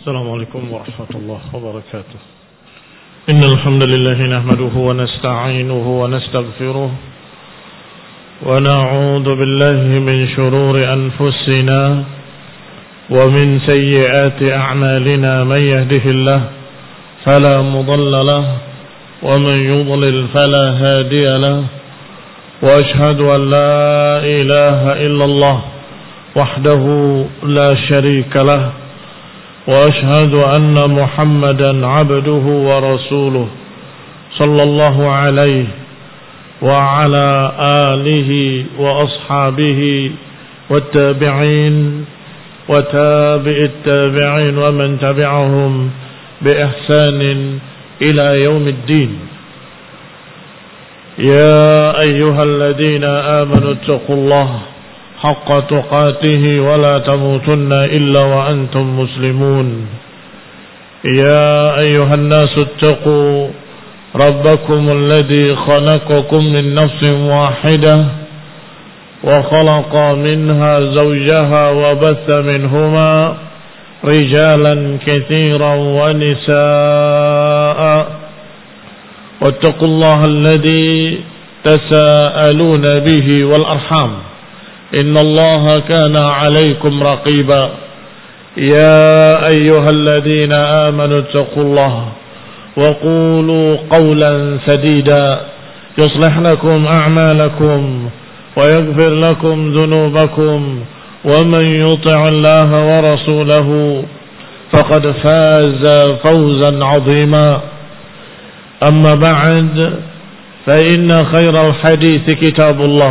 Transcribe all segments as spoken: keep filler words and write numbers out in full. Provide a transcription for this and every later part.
السلام عليكم ورحمة الله وبركاته. إن الحمد لله نحمده ونستعينه ونستغفره ونعوذ بالله من شرور أنفسنا ومن سيئات أعمالنا. من يهده الله فلا مضل له ومن يضلل فلا هادي له، وأشهد أن لا إله إلا الله وحده لا شريك له، وأشهد أن محمدا عبده ورسوله صلى الله عليه وعلى آله وأصحابه والتابعين وتابع التابعين ومن تبعهم بإحسان إلى يوم الدين. يا أيها الذين آمنوا اتقوا الله حق تقاته ولا تموتن إلا وأنتم مسلمون. يا أيها الناس اتقوا ربكم الذي خلقكم من نفس واحدة وخلق منها زوجها وبث منهما رجالا كثيرا ونساء، واتقوا الله الذي تساءلون به والأرحام إن الله كان عليكم رقيبا. يا أيها الذين آمنوا اتقوا الله وقولوا قولا سديدا يصلح لكم أعمالكم ويغفر لكم ذنوبكم، ومن يطع الله ورسوله فقد فاز فوزا عظيما. أما بعد، فإن خير الحديث كتاب الله،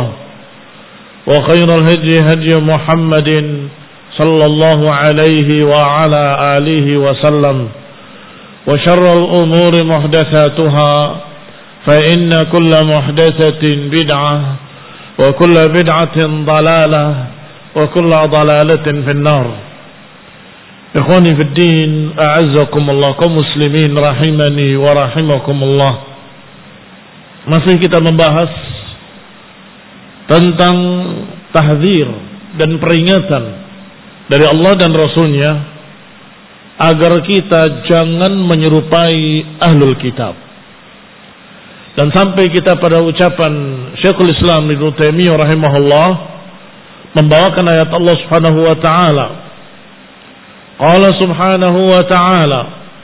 وخير الهدي هدي محمد صلى الله عليه وعلى آله وسلم، وشر الأمور محدثاتها، فإن كل محدثة بدعة وكل بدعة ضلالة وكل ضلالة في النار. إخواني في الدين، أعزكم الله kaum muslimin rahimani wa rahimakumullah. Masih kita membahas tentang tahdzir dan peringatan dari Allah dan Rasulnya agar kita jangan menyerupai ahlul kitab. Dan sampai kita pada ucapan Syekhul Islam Ibnu Taimiyah rahimahullah membawakan ayat Allah Subhanahu wa taala. Qala Subhanahu wa taala,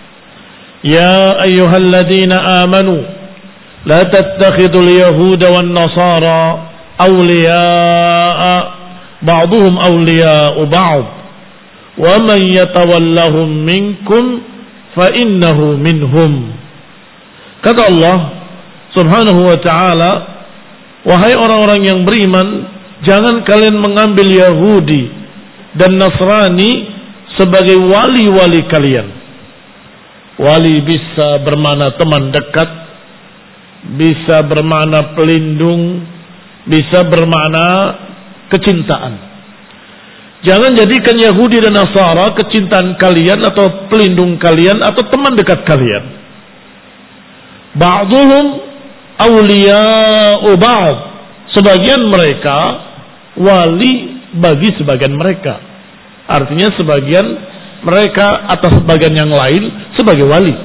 ya ayyuhalladzina amanu la tattakhidul yahuda wan nasara awliya'a ba'duhum awliya'u ba'd wa man yatawallahum minkum fa innahu minhum. Kata Allah Subhanahu wa ta'ala, wahai orang-orang yang beriman, jangan kalian mengambil Yahudi dan Nasrani sebagai wali-wali kalian. Wali bisa bermakna teman dekat, bisa bermakna pelindung, bisa bermakna kecintaan. Jangan jadikan Yahudi dan Nasara kecintaan kalian atau pelindung kalian atau teman dekat kalian. Ba'duhum awliya'u ba'd. Sebagian mereka wali bagi sebagian mereka. Artinya sebagian mereka atas sebagian yang lain sebagai wali.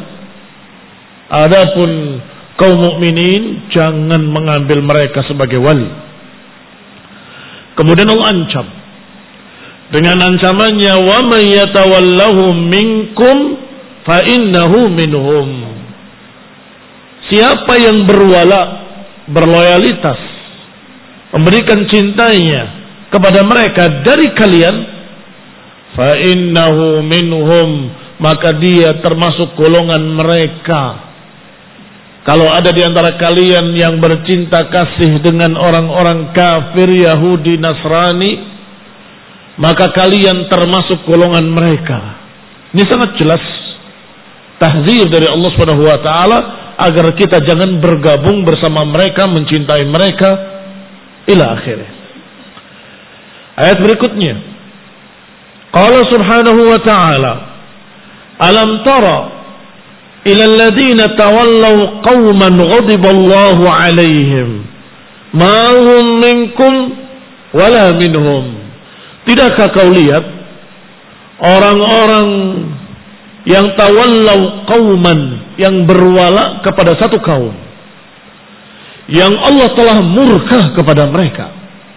Adapun kaum mukminin jangan mengambil mereka sebagai wali. Kemudian Allah ancam dengan ancamannya, wa may yatawallahum minkum fa innahu minhum. Siapa yang berwala, berloyalitas, memberikan cintanya kepada mereka dari kalian, fa innahu minhum, maka dia termasuk golongan mereka. Kalau ada di antara kalian yang bercinta kasih dengan orang-orang kafir Yahudi Nasrani, maka kalian termasuk golongan mereka. Ini sangat jelas tahdzir dari Allah Subhanahu wa taala agar kita jangan bergabung bersama mereka, mencintai mereka ila akhirnya. Ayat berikutnya, qala subhanahu wa ta'ala, alam tara ila alladhina tawallaw qauman ghadiballahu alaihim ma hum minkum wala minhum. Tidakkah kau lihat orang-orang yang tawallau qauman, yang berwala kepada satu kaum yang Allah telah murka kepada mereka.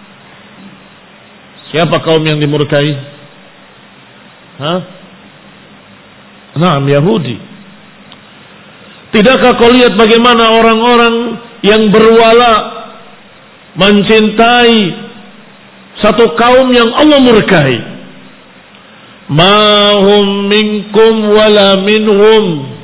Siapa kaum yang dimurkai? Hah? Naam, Yahudi. Tidakkah kau lihat bagaimana orang-orang yang berwala mencintai satu kaum yang Allah murkai? Ma hum minkum wala minhum.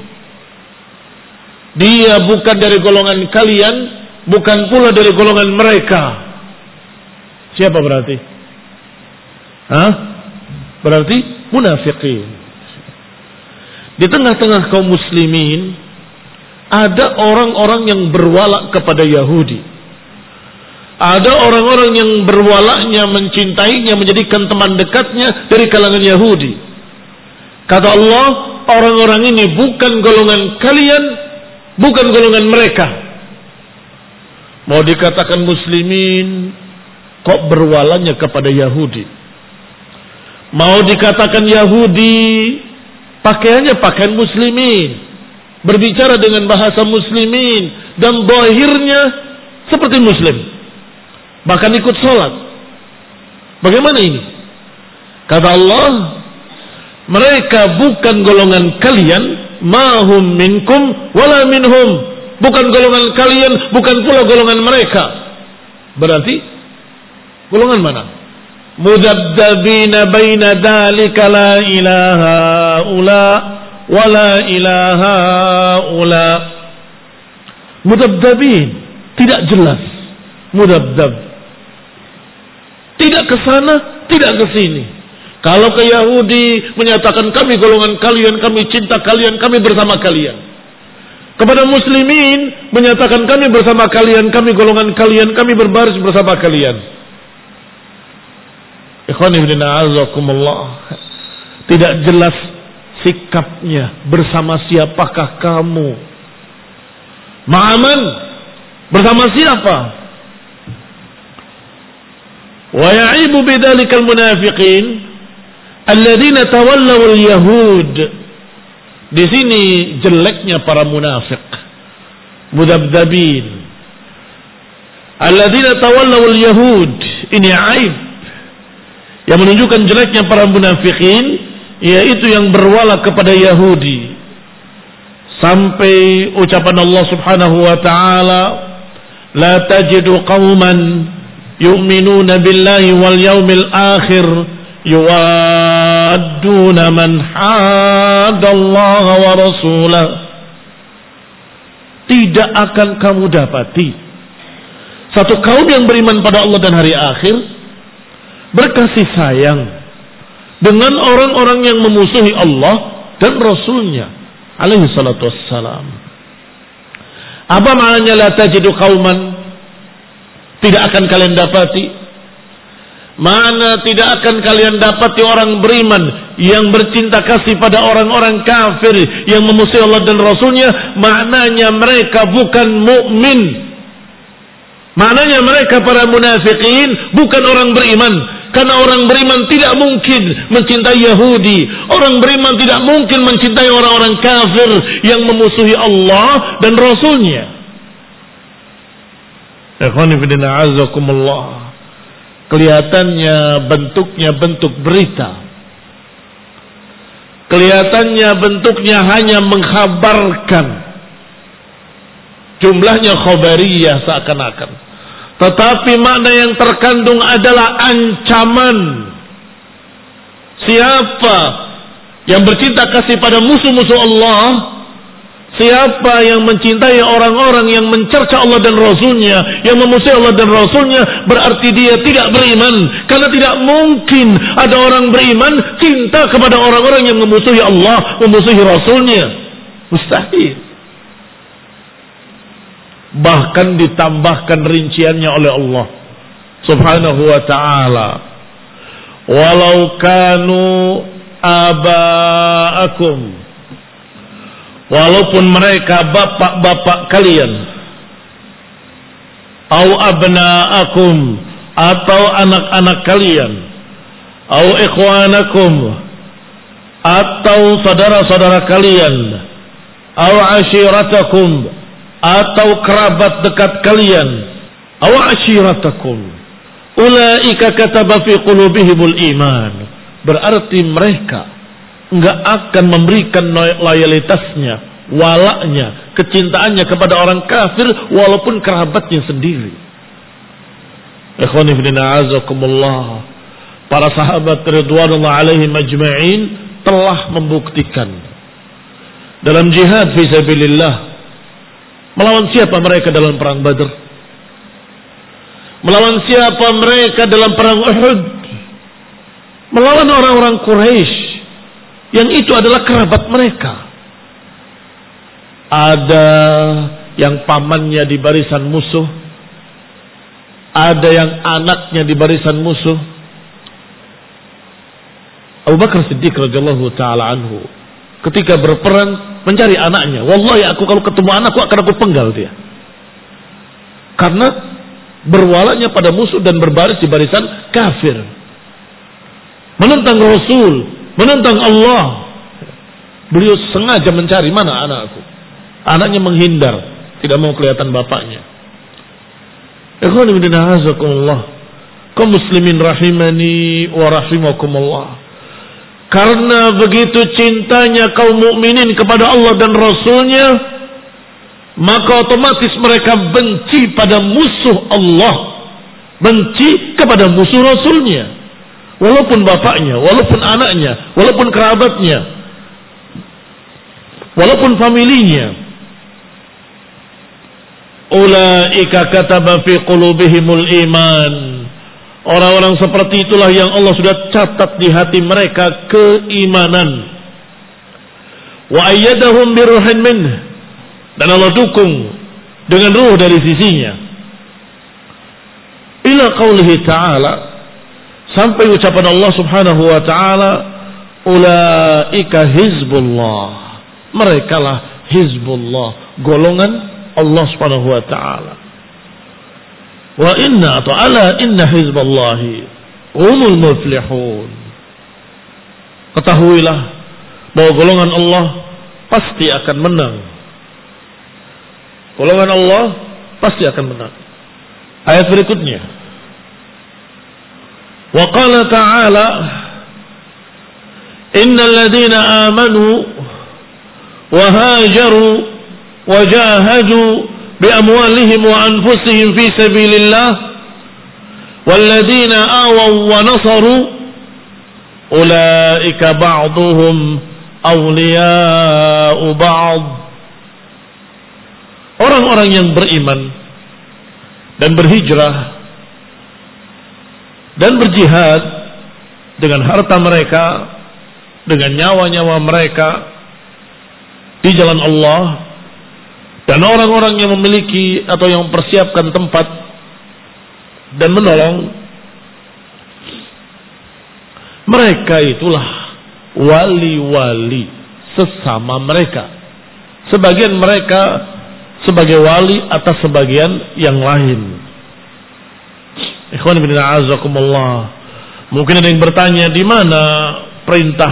Dia bukan dari golongan kalian, bukan pula dari golongan mereka. Siapa berarti? Hah? Berarti munafiqin. Di tengah-tengah kaum muslimin ada orang-orang yang berwala kepada Yahudi. Ada orang-orang yang berwalanya, mencintainya, menjadikan teman dekatnya dari kalangan Yahudi. Kata Allah, orang-orang ini bukan golongan kalian, bukan golongan mereka. Mau dikatakan muslimin, kok berwalanya kepada Yahudi? Mau dikatakan Yahudi, pakaiannya pakaian muslimin, berbicara dengan bahasa muslimin, dan zahirnya seperti muslim, bahkan ikut sholat. Bagaimana ini? Kata Allah, mereka bukan golongan kalian, mahum minkum wala minhum, bukan golongan kalian, bukan pula golongan mereka. Berarti golongan mana? Mudabdabina baina dalika la ilaha ula wala ilaha ula. Mudabdabin, tidak jelas. Mudabdab, tidak ke sana, tidak ke sini. Kalau ke Yahudi menyatakan kami golongan kalian, kami cinta kalian, kami bersama kalian. Kepada muslimin menyatakan kami bersama kalian, kami golongan kalian, kami berbaris bersama kalian. Ikhwani fillah azakumullah. Tidak jelas sikapnya, bersama siapakah kamu? Ma'aman, bersama siapa? Wa ya'ibu bidzalikal munafiqin alladzina tawallaw al-yahud. Di sini jeleknya para munafik, mudabdabin, alladzina tawallaw al-yahud. Ini aib yang menunjukkan jeleknya para munafikin, yaitu yang berwala kepada Yahudi. Sampai ucapan Allah Subhanahu wa taala, la tajidu qauman yu'minuna billahi wal yawmil akhir yuwadduna man hadallaha wa rasulah. Tidak akan kamu dapati satu kaum yang beriman pada Allah dan hari akhir berkasih sayang dengan orang-orang yang memusuhi Allah dan Rasulnya alaihi salatu wassalam. Apa maknanya la tajidu qauman? Tidak akan kalian dapati. Mana tidak akan kalian dapati orang beriman yang bercinta kasih pada orang-orang kafir yang memusuhi Allah dan Rasulnya. Maknanya mereka bukan mukmin. Maknanya mereka para munafikin bukan orang beriman. Karena orang beriman tidak mungkin mencintai Yahudi. Orang beriman tidak mungkin mencintai orang-orang kafir yang memusuhi Allah dan Rasulnya. Ikhwani fillah azakumullah. Kelihatannya bentuknya bentuk berita. Kelihatannya bentuknya hanya mengkhabarkan. Jumlahnya khabariyah seakan-akan. Tetapi makna yang terkandung adalah ancaman. Siapa yang bercinta kasih pada musuh-musuh Allah, siapa yang mencintai orang-orang yang mencerca Allah dan Rasulnya, yang memusuhi Allah dan Rasulnya, berarti dia tidak beriman. Karena tidak mungkin ada orang beriman cinta kepada orang-orang yang memusuhi Allah, memusuhi Rasulnya. Mustahil. Bahkan ditambahkan rinciannya oleh Allah Subhanahu wa ta'ala, walau kanu aba'akum, walaupun mereka bapak-bapak kalian, au abna'akum, atau anak-anak kalian, au ikhwanakum, atau saudara-saudara kalian, aw ashiratakum, atau kerabat dekat kalian, aw ashiratakum, ulaika kataba fi qulubihimul iman. Berarti mereka enggak akan memberikan loyalitasnya, walaknya, kecintaannya kepada orang kafir walaupun kerabatnya sendiri. Ikhwani fillah azakumullah. Para sahabat ridwanullah alaihim ajma'in telah membuktikan dalam jihad fi sabilillah. Melawan siapa mereka dalam perang Badr? Melawan siapa mereka dalam perang Uhud? Melawan orang-orang Quraisy yang itu adalah kerabat mereka. Ada yang pamannya di barisan musuh, ada yang anaknya di barisan musuh. Abu Bakar Siddiq radhiyallahu taala anhu ketika berperang mencari anaknya, wallahi aku kalau ketemu anakku akan aku penggal dia. Karena berwalanya pada musuh dan berbaris di barisan kafir. Menentang Rasul, menentang Allah. Beliau sengaja mencari mana anakku. Anaknya menghindar, tidak mau kelihatan bapaknya. Ikhwan fillah azakumullah. Kaum muslimin rahimani wa rahimakumullah. Karena begitu cintanya kaum mukminin kepada Allah dan Rasulnya, maka otomatis mereka benci pada musuh Allah, benci kepada musuh Rasulnya, walaupun bapaknya, walaupun anaknya, walaupun kerabatnya, walaupun familinya. Ulaika kataba fi qulubihimul iman. Orang-orang seperti itulah yang Allah sudah catat di hati mereka keimanan. Wa ayyadahum biruhin minhu. Dan Allah dukung dengan ruh dari sisinya. Ila qaulihi ta'ala, sampai ucapan Allah subhanahu wa ta'ala, ulaika hizbullah. Merekalah hizbullah, golongan Allah subhanahu wa ta'ala. Wa inna atau ala inna hizballahi humul muflihun. Ketahuilah bahwa golongan Allah pasti akan menang. Golongan Allah pasti akan menang. Ayat berikutnya. Wa qala ta'ala innal ladzina amanu wa hajaru wa jahadu بأموالهم وأنفسهم في سبيل الله والذين آووا ونصروا أولئك بعضهم أولياء بعض. Orang-orang yang beriman dan berhijrah dan berjihad dengan harta mereka, dengan nyawa-nyawa mereka di jalan Allah, dan orang-orang yang memiliki atau yang mempersiapkan tempat dan menolong, mereka itulah wali-wali sesama mereka. Sebagian mereka sebagai wali atas sebagian yang lain. Ikhwan fillah azakumullah. Mungkin ada yang bertanya, di mana perintah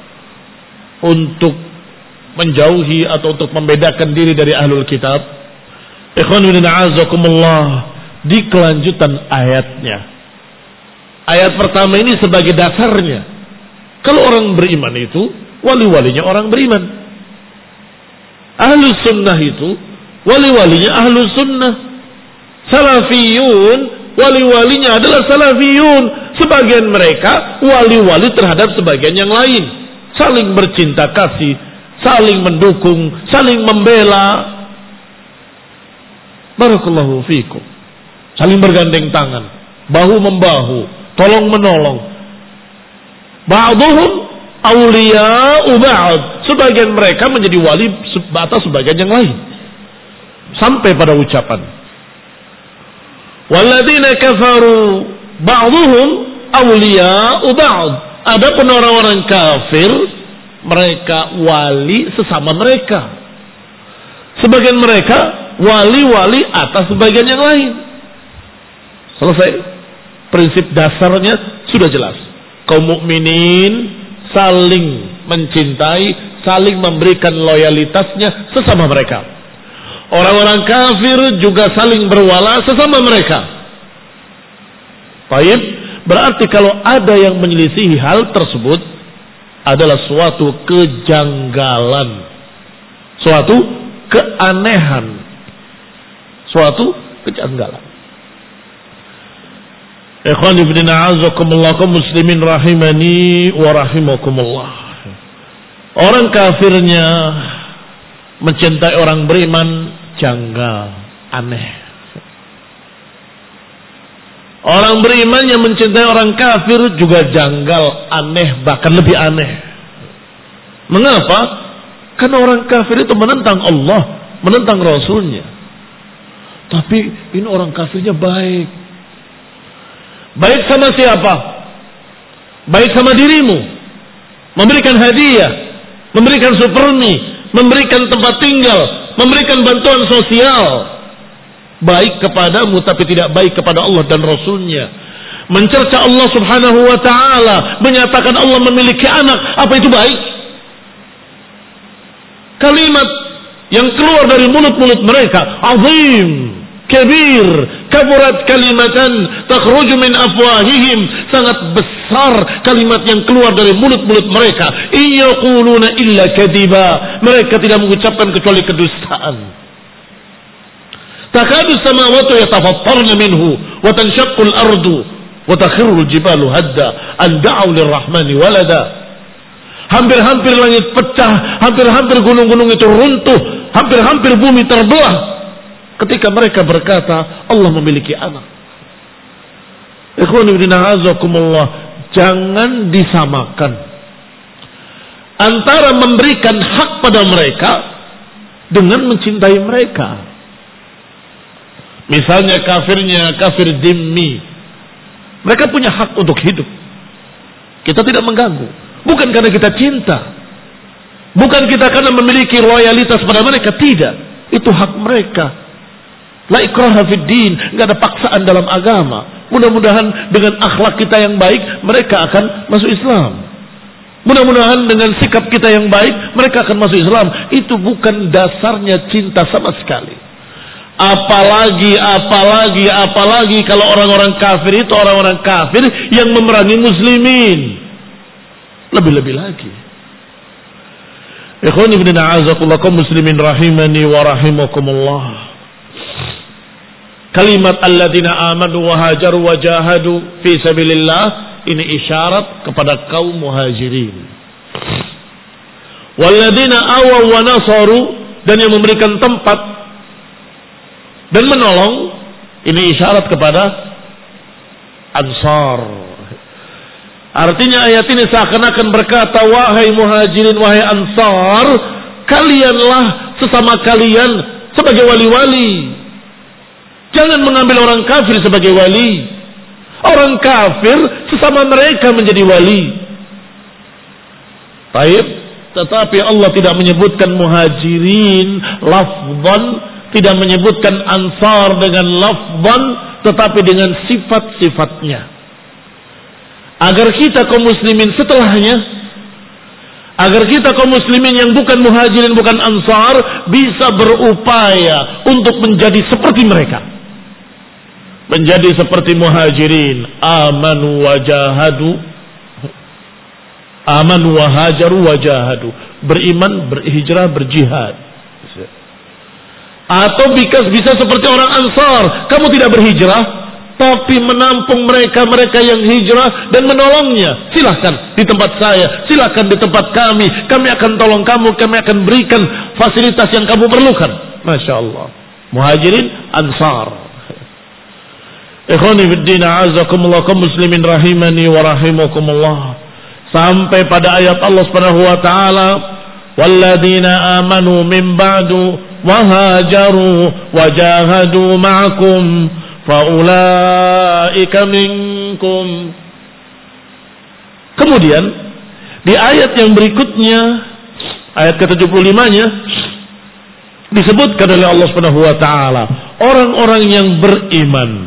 untuk menjauhi atau untuk membedakan diri dari ahlul kitab? Ikhwan fillah azakumullah, di kelanjutan ayatnya. Ayat pertama ini sebagai dasarnya. Kalau orang beriman itu wali-walinya orang beriman. Ahlus sunnah itu wali-walinya ahlus sunnah. Salafiyun wali-walinya adalah salafiyun. Sebagian mereka wali-wali terhadap sebagian yang lain, saling bercinta kasih, saling mendukung, saling membela. Barakallahu fikum. Saling bergandeng tangan, bahu membahu, tolong menolong. Ba'duhum awliya'u ba'd. Sebagian mereka menjadi wali atas sebagian yang lain. Sampai pada ucapan, walladzina kafaru ba'duhum awliya'u ba'd. Adapun orang-orang kafir, mereka wali sesama mereka. Sebagian mereka wali-wali atas sebagian yang lain. Selesai. Prinsip dasarnya sudah jelas. Kaum mukminin saling mencintai, saling memberikan loyalitasnya sesama mereka. Orang-orang kafir juga saling berwala sesama mereka. Baik, berarti kalau ada yang menyelisihi hal tersebut adalah suatu kejanggalan, suatu keanehan, suatu kejanggalan. Ikhwan ibn a'azakumullah kaum muslimin rahimani wa rahimakumullah. Orang kafirnya mencintai orang beriman janggal, aneh. Orang beriman yang mencintai orang kafir juga janggal, aneh, bahkan lebih aneh. Mengapa? Karena orang kafir itu menentang Allah, menentang Rasulnya. Tapi ini orang kafirnya baik. Baik sama siapa? Baik sama dirimu. Memberikan hadiah, memberikan supermi, memberikan tempat tinggal, memberikan bantuan sosial. Baik kepadamu tapi tidak baik kepada Allah dan Rasulnya. Mencerca Allah subhanahu wa ta'ala, menyatakan Allah memiliki anak. Apa itu baik? Kalimat yang keluar dari mulut-mulut mereka azim, kabir, kaburat kalimatan takhruju min afwahihim, sangat besar kalimat yang keluar dari mulut-mulut mereka. Iyaquluna illa kadiba, mereka tidak mengucapkan kecuali kedustaan. Takadu samawati yatafattarna minhu wa tanshaqqu al-ardu wa takhirru al-jibalu hadda an da'u lir-rahmani walada. Hampir-hampir langit pecah, hampir-hampir gunung-gunung itu runtuh, hampir-hampir bumi terbelah ketika mereka berkata Allah memiliki anak. Ikhwan ibn a'azakumullah, jangan disamakan antara memberikan hak pada mereka dengan mencintai mereka. Misalnya kafirnya kafir dhimmi, mereka punya hak untuk hidup, kita tidak mengganggu. Bukan karena kita cinta, bukan kita karena memiliki loyalitas pada mereka, tidak. Itu hak mereka. La ikraha fid din, enggak ada paksaan dalam agama. Mudah-mudahan dengan akhlak kita yang baik mereka akan masuk Islam. Mudah-mudahan dengan sikap kita yang baik mereka akan masuk Islam. Itu bukan dasarnya cinta sama sekali. Apalagi, apalagi, apalagi kalau orang-orang kafir itu orang-orang kafir yang memerangi muslimin. Lebih-lebih lagi. Ikhwan ibn a'azakullah kaum muslimin rahimani wa rahimakumullah. Kalimat alladzina amanu wa hajaru wa jahadu fi sabilillah, ini isyarat kepada kaum muhajirin. Walladzina awaw wa nasaru, dan yang memberikan tempat dan menolong, ini isyarat kepada Ansar. Artinya ayat ini seakan-akan berkata, wahai muhajirin, wahai Ansar, kalianlah sesama kalian sebagai wali-wali. Jangan mengambil orang kafir sebagai wali. Orang kafir sesama mereka menjadi wali. Baik, tetapi Allah tidak menyebutkan muhajirin lafzan, tidak menyebutkan Ansar dengan lafzan, tetapi dengan sifat-sifatnya. Agar kita kaum muslimin setelahnya, agar kita kaum muslimin yang bukan muhajirin, bukan Ansar, bisa berupaya untuk menjadi seperti mereka. Menjadi seperti muhajirin, amanu wa jahadu, amanu wa hajaru wa jahadu, beriman, berhijrah, berjihad. Atau bisa, bisa seperti orang Ansar, kamu tidak berhijrah tapi menampung mereka-mereka yang hijrah dan menolongnya. Silahkan di tempat saya, silahkan di tempat kami, kami akan tolong kamu, kami akan berikan fasilitas yang kamu perlukan. Masya Allah. Muhajirin, Ansar. Ikhwani fiddin, a'azakumullah kaum muslimin rahimani wa rahimakumullah. Sampai pada ayat Allah Subhanahu wa taala, walladzina amanu min ba'du wa hajaru wa jahadu ma'akum faulaika minkum. Kemudian di ayat yang berikutnya, ayat ke tujuh puluh lima-nya, disebutkan oleh Allah Subhanahu wa taala orang-orang yang beriman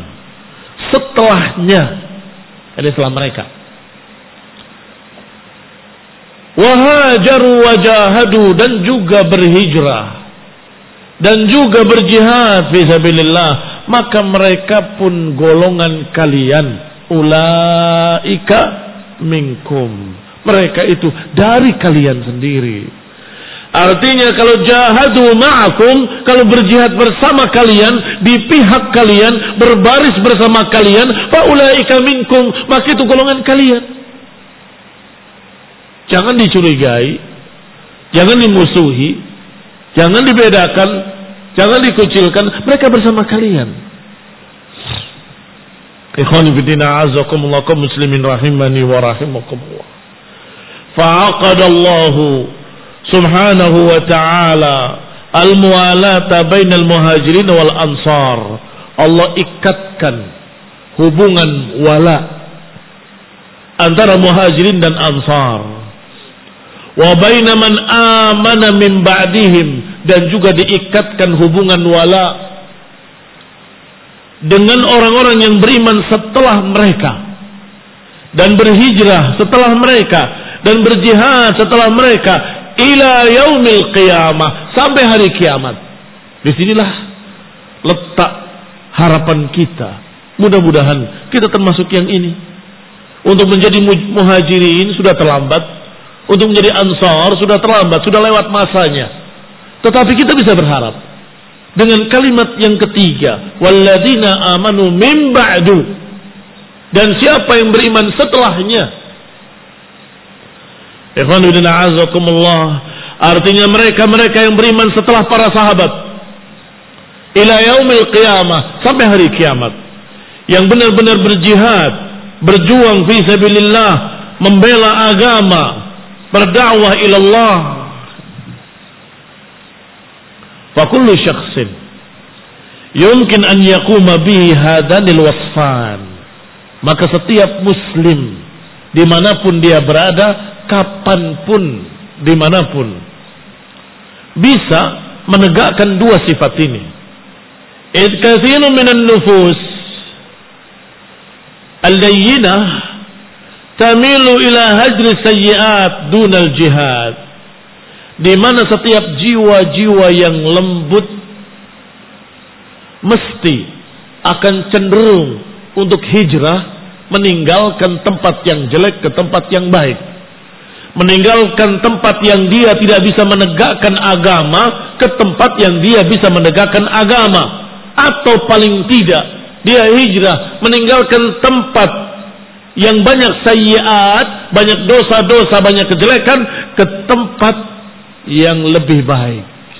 setelahnya, ini setelah mereka. Wahajaru wajahadu, dan juga berhijrah dan juga berjihad fisabilillah, maka mereka pun golongan kalian. Ulaika minkum, mereka itu dari kalian sendiri. Artinya kalau jahadu ma'akum, kalau berjihad bersama kalian, di pihak kalian, berbaris bersama kalian, fa ulaika minkum, maka itu golongan kalian. Jangan dicurigai, jangan dimusuhi, jangan dibedakan, jangan dikucilkan, mereka bersama kalian. Ikhwani fillah, azakumullah, kaum muslimin rahimani wa rahimakumullah. Fa'aqadallahu subhanahu wa ta'ala al-muwalata bainal muhajirin wal ansar. Allah ikatkan hubungan wala antara muhajirin dan ansar. Wa baina man amana min ba'dihim, dan juga diikatkan hubungan wala dengan orang-orang yang beriman setelah mereka dan berhijrah setelah mereka dan berjihad setelah mereka ila yaumil qiyamah, sampai hari kiamat. Disinilah letak harapan kita. Mudah-mudahan kita termasuk yang ini. Untuk menjadi muhajirin sudah terlambat, untuk menjadi ansar sudah terlambat, sudah lewat masanya. Tetapi kita bisa berharap dengan kalimat yang ketiga, walladzina amanu min ba'du, dan siapa yang beriman setelahnya. Ikhwanu fillah, azakumullah, artinya mereka-mereka yang beriman setelah para sahabat ila yaumil qiyamah, sampai hari kiamat, yang benar-benar berjihad, berjuang fi sabilillah, membela agama, berdakwah ila Allah. Fa kullu syakhsin yumkin an yaquma bihi hadanil wasfan, maka setiap muslim dimanapun dia berada, kapanpun, dimanapun, bisa menegakkan dua sifat ini. Id katsirun minan nufus al-layyinah tamilu ila hajri sayyi'at dunal jihad, di mana setiap jiwa-jiwa yang lembut mesti akan cenderung untuk hijrah, meninggalkan tempat yang jelek ke tempat yang baik, meninggalkan tempat yang dia tidak bisa menegakkan agama ke tempat yang dia bisa menegakkan agama, atau paling tidak dia hijrah, meninggalkan tempat yang banyak sayyiat, banyak dosa-dosa, banyak kejelekan, ke tempat yang lebih baik.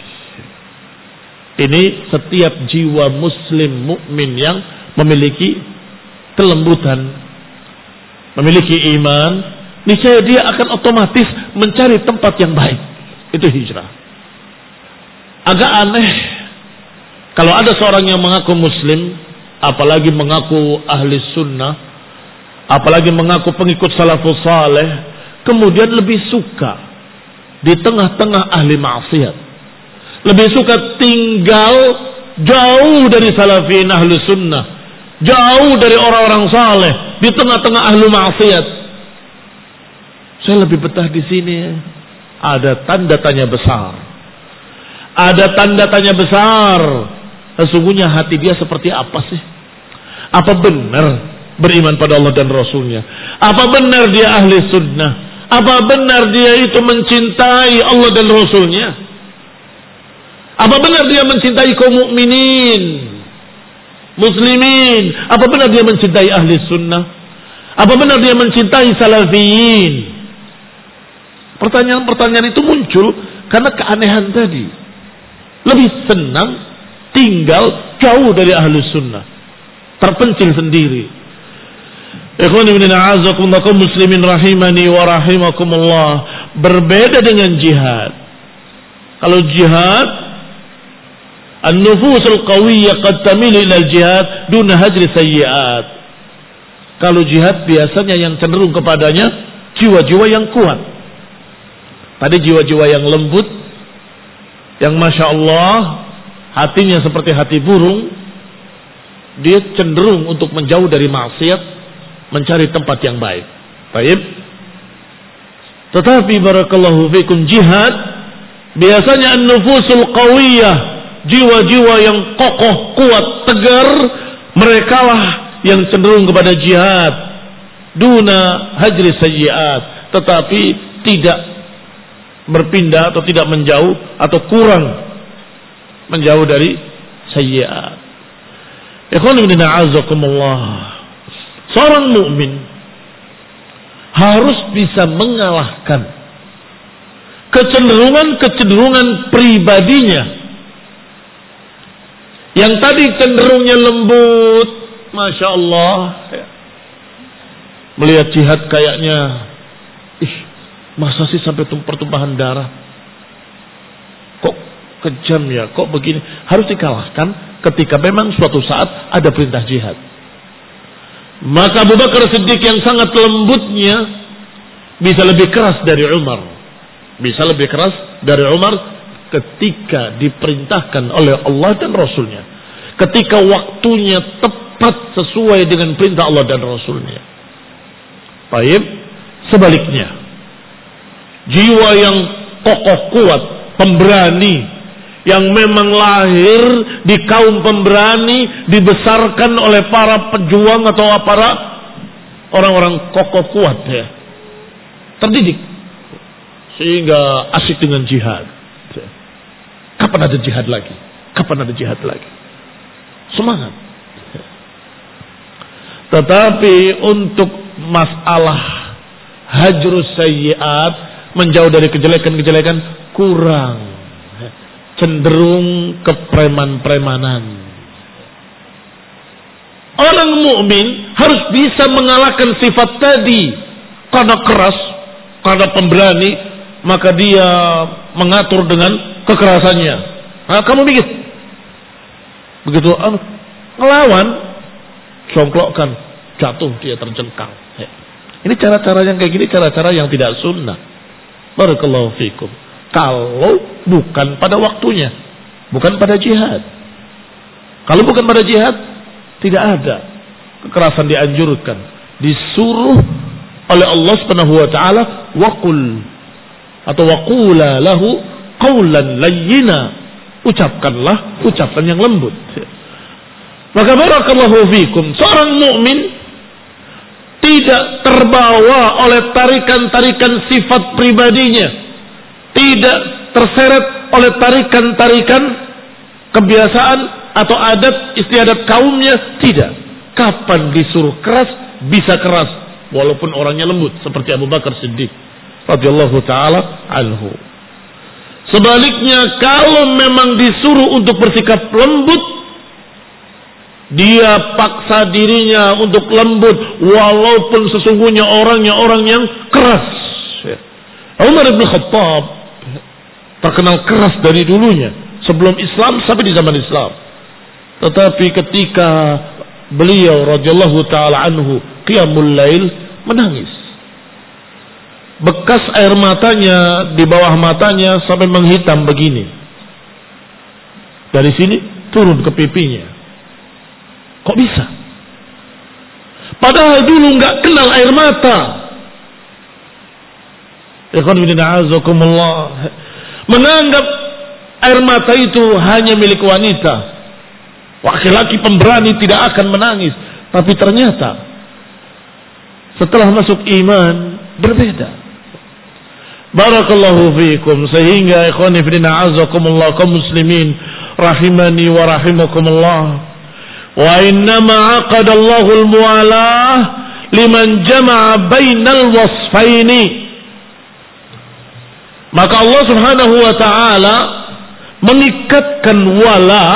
Ini setiap jiwa muslim mukmin yang memiliki kelembutan, memiliki iman, niscaya dia akan otomatis mencari tempat yang baik. Itu hijrah. Agak aneh kalau ada seorang yang mengaku muslim, apalagi mengaku ahli sunnah, apalagi mengaku pengikut salafus saleh, kemudian lebih suka di tengah-tengah ahli maksiat, lebih suka tinggal jauh dari salafin ahli sunnah, jauh dari orang-orang saleh, di tengah-tengah ahli maksiat. Saya lebih betah di sini. Ada tanda tanya besar, ada tanda tanya besar. Sesungguhnya hati dia seperti apa sih? Apa benar beriman pada Allah dan Rasulnya? Apa benar dia ahli sunnah? Apa benar dia itu mencintai Allah dan Rasulnya? Apa benar dia mencintai kaum mukminin, muslimin? Apa benar dia mencintai ahli sunnah? Apa benar dia mencintai salafiyin? Pertanyaan-pertanyaan itu muncul karena keanehan tadi. Lebih senang tinggal jauh dari ahli sunnah, terpencil sendiri. Ikhwani bin a'azakumullah, kaum muslimin rahimani wa rahimakumullah. Berbeda dengan jihad. Kalau jihad, an-nufusul qawiyyah qad tamilu ila al-jihad duna hajri sayyi'at. Kalau jihad biasanya yang cenderung kepadanya jiwa-jiwa yang kuat. Tadi jiwa-jiwa yang lembut, yang masya Allah hatinya seperti hati burung, dia cenderung untuk menjauh dari maksiat, mencari tempat yang baik. Baik. Tetapi barakallahu fikum, jihad biasanya an-nufusul qawiyah, jiwa-jiwa yang kokoh, kuat, tegar, merekalah yang cenderung kepada jihad duna hajri sayyiat, tetapi tidak berpindah atau tidak menjauh atau kurang menjauh dari sayyiat. Ikhwan fillah a'azzakumullah, seorang mukmin harus bisa mengalahkan kecenderungan-kecenderungan pribadinya yang tadi cenderungnya lembut, masya Allah, melihat jihad kayaknya, ih, masa sih sampai pertumpahan darah, kok kejam ya, kok begini. Harus dikalahkan ketika memang suatu saat ada perintah jihad. Maka Abu Bakar Siddiq yang sangat lembutnya bisa lebih keras dari Umar. Bisa lebih keras dari Umar ketika diperintahkan oleh Allah dan Rasulnya. Ketika waktunya tepat sesuai dengan perintah Allah dan Rasulnya. Baik, sebaliknya, jiwa yang kokoh kuat, pemberani, yang memang lahir di kaum pemberani, dibesarkan oleh para pejuang atau para orang-orang kokoh kuat ya, terdidik sehingga asyik dengan jihad. Kapan ada jihad lagi? Kapan ada jihad lagi? Semangat. Tetapi untuk masalah hajrus sayyiat, menjauh dari kejelekan-kejelekan, kurang, cenderung ke preman-premanan. Orang mukmin harus bisa mengalahkan sifat tadi. Karena keras, karena pemberani, maka dia mengatur dengan kekerasannya. Nah, kamu mikir begitu, uh, ngelawan, congklokkan, jatuh, dia terjengkang. Ini cara-cara yang kayak gini, cara-cara yang tidak sunnah. Barakallahu fikum. Kalau bukan pada waktunya, bukan pada jihad. Kalau bukan pada jihad, tidak ada kekerasan dianjurkan. Disuruh oleh Allah Subhanahu wa taala, waqul atau waqula lahu qaulan layyina, ucapkanlah ucapan yang lembut. Maka barakallahu fikum, seorang mukmin tidak terbawa oleh tarikan-tarikan sifat pribadinya, tidak terseret oleh tarikan-tarikan kebiasaan atau adat istiadat kaumnya, tidak. Kapan disuruh keras, bisa keras walaupun orangnya lembut, seperti Abu Bakar Siddiq radhiyallahu taala anhu. Sebaliknya, kalau memang disuruh untuk bersikap lembut, dia paksa dirinya untuk lembut walaupun sesungguhnya orangnya orang yang keras. Umar bin Khattab terkenal keras dari dulunya, sebelum Islam sampai di zaman Islam. Tetapi ketika beliau radhiyallahu taala anhu qiyamul lail, menangis. Bekas air matanya di bawah matanya sampai menghitam begini. Dari sini turun ke pipinya. Kok bisa? Padahal dulu nggak kenal air mata. Ikhwan fillah a'azakumullah, menganggap air mata itu hanya milik wanita. Laki-laki pemberani tidak akan menangis. Tapi ternyata setelah masuk iman berbeda. Barakallahu fiikum. Sehingga ikhwan fillah a'azakumullah, kaum muslimin rahimani wa rahimakumullah, wa innama aqada Allahul muwalah liman jama'a bainal wasfaini. Maka Allah Subhanahu wa taala mengikatkan wala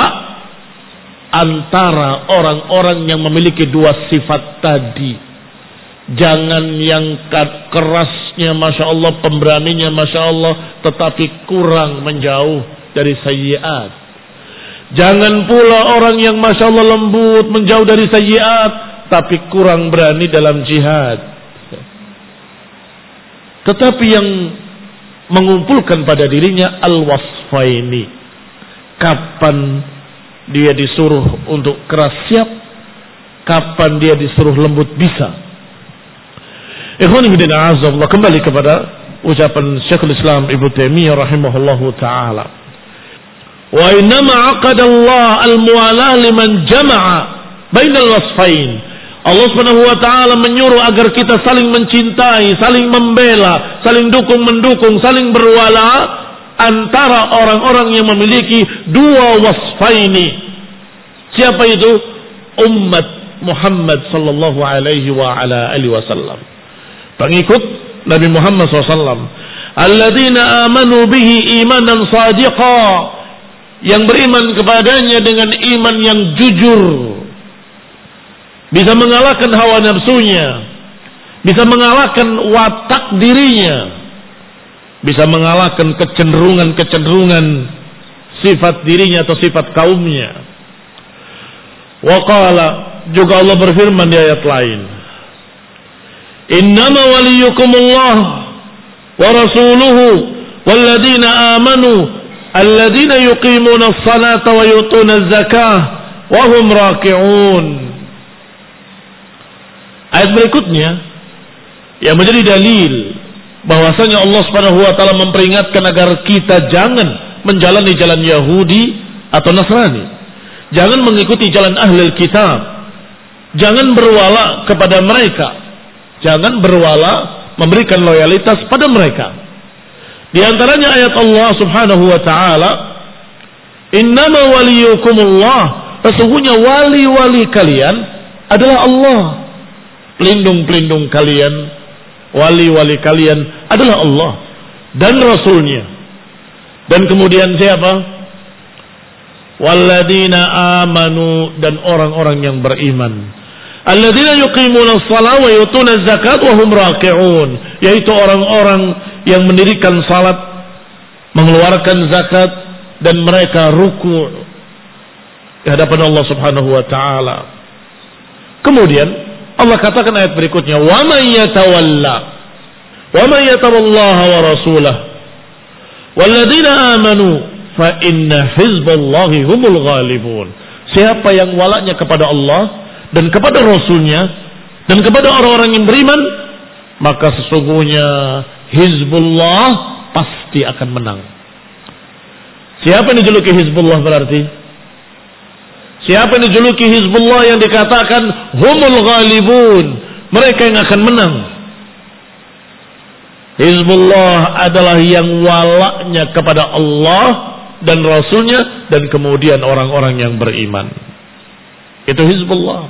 antara orang-orang yang memiliki dua sifat tadi. Jangan yang kerasnya masya Allah, pemberaninya masya Allah, tetapi kurang menjauh dari sayyiat. Jangan pula orang yang masya Allah lembut menjauh dari sayyiat, tapi kurang berani dalam jihad. Tetapi yang mengumpulkan pada dirinya al-wasfaini. Kapan dia disuruh untuk keras, siap. Kapan dia disuruh lembut, bisa. Ikhwan fillah a'azakumullah, kembali kepada ucapan Syekhul Islam Ibnu Taimiyah rahimahullahu taala. Wa innama aqada Allah al-muwalah liman jama'a bainal wasfain. Allah Subhanahu wa taala menyuruh agar kita saling mencintai, saling membela, saling dukung-mendukung, saling berwala antara orang-orang yang memiliki dua wasfaini. Siapa itu? Umat Muhammad sallallahu alaihi wa ala alihi wasallam. Pengikut Nabi Muhammad sallallahu alaihi wasallam. Alladzina amanu bihi imanan sadiqa. Yang beriman kepadanya dengan iman yang jujur. Bisa mengalahkan hawa nafsunya, bisa mengalahkan watak dirinya, bisa mengalahkan kecenderungan-kecenderungan sifat dirinya atau sifat kaumnya. Wa qala, juga Allah berfirman di ayat lain, innama waliyukumullah wa rasuluhu walladzina amanu alladzina yuqimuna as-salata wa yutuna az-zakah wa hum raki'un. Ayat berikutnya yang menjadi dalil bahwasanya Allah Subhanahu wa taala memperingatkan agar kita jangan menjalani jalan Yahudi atau Nasrani. Jangan mengikuti jalan ahlul kitab. Jangan berwala kepada mereka. Jangan berwala memberikan loyalitas pada mereka. Di antaranya ayat Allah Subhanahu wa taala, innama waliyukumullah, sesungguhnya wali-wali kalian adalah Allah. Pelindung-pelindung kalian, wali-wali kalian adalah Allah dan Rasulnya. Dan kemudian siapa? Walladzina amanu, dan orang-orang yang beriman. Alladzina yuqimuna as-salata wa yutuna az-zakat wa hum raki'un, yaitu orang-orang yang mendirikan salat, mengeluarkan zakat, dan mereka ruku' di hadapan Allah Subhanahu wa taala. Kemudian Allah katakan ayat berikutnya, wa may yatawalla wa may yatawallaha wa rasulahu walladzina amanu fa inna hizballahi humul ghalibun. Siapa yang walaknya kepada Allah dan kepada Rasulnya dan kepada orang-orang yang beriman, maka sesungguhnya Hizbullah pasti akan menang. Siapa yang dijuluki Hizbullah berarti? Siapa yang dijuluki Hizbullah yang dikatakan humul ghalibun, mereka yang akan menang. Hizbullah adalah yang walaknya kepada Allah dan Rasulnya dan kemudian orang-orang yang beriman. Itu Hizbullah.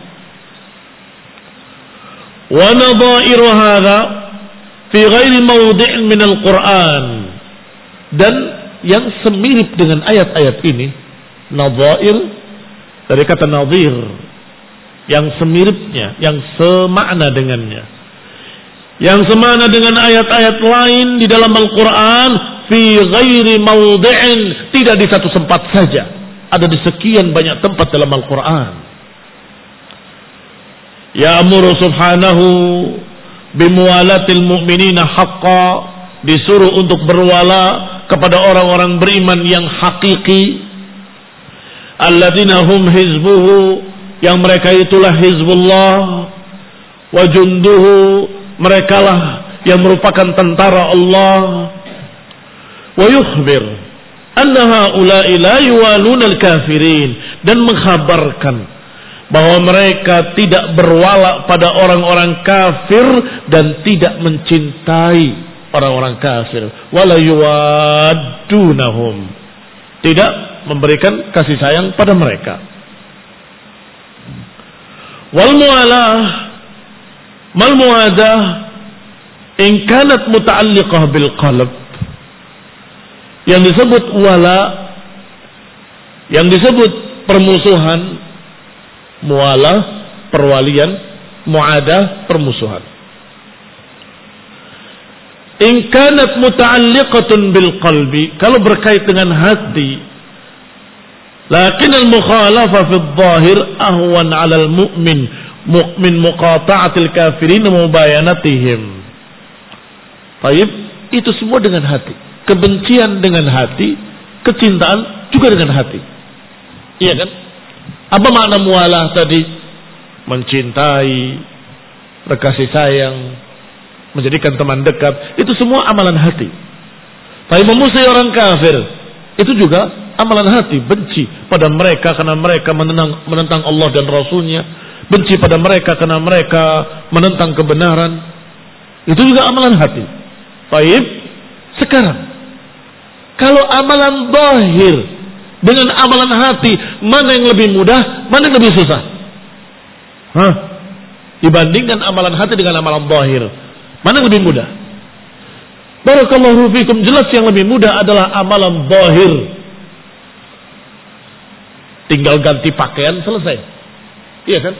Wa nadha'iru hadha fi ghairi mawdi'in min al-Qur'an. Dan yang semirip dengan ayat-ayat ini, nadha'ir dari kata nadhir, yang semiripnya, yang semakna dengannya, yang semakna dengan ayat-ayat lain di dalam Al-Quran, fi ghairi mawdi'in, tidak di satu tempat saja, ada di sekian banyak tempat dalam Al-Quran. Ya'muru subhanahu bimuwalatil mu'minina haqqa, disuruh untuk berwala kepada orang-orang beriman yang hakiki. Alladzina hum hizbuhu, yang mereka itulah hizbullah, wa junduhu, merekalah yang merupakan tentara Allah. Wa yukhbir anna haula'i la yuwaluna al-kafirin, dan mengkhabarkan bahwa mereka tidak berwala pada orang-orang kafir dan tidak mencintai orang-orang kafir. Wala yuwaddunahum, tidak memberikan kasih sayang pada mereka. Wal mu'alah mal mu'adah in kanat muta'alliqah bil qalb. Yang disebut wala, yang disebut permusuhan, mu'alah perwalian, mu'adah permusuhan. In kanat muta'alliqatun bil qalbi, kalau berkait dengan hati. Lakin al-mukhalafa fi adh-dhahir ahwan 'ala al-mu'min mu'min muqata'atil kafirin mubayanatihim. Baik, itu semua dengan hati. Kebencian dengan hati, kecintaan juga dengan hati. Iya kan? Apa makna mualah tadi? Mencintai, berkasih sayang, menjadikan teman dekat, itu semua amalan hati. Tapi memusuhi orang kafir, itu juga amalan hati, benci pada mereka karena mereka menentang, menentang Allah dan Rasulnya, benci pada mereka karena mereka menentang kebenaran, itu juga amalan hati. Baik, sekarang kalau amalan zahir dengan amalan hati, mana yang lebih mudah, mana yang lebih susah? Hah? Dibandingkan amalan hati dengan amalan zahir, mana yang lebih mudah? Barakallahu fikum, jelas yang lebih mudah adalah amalan zahir. Tinggal ganti pakaian, selesai. Iya kan?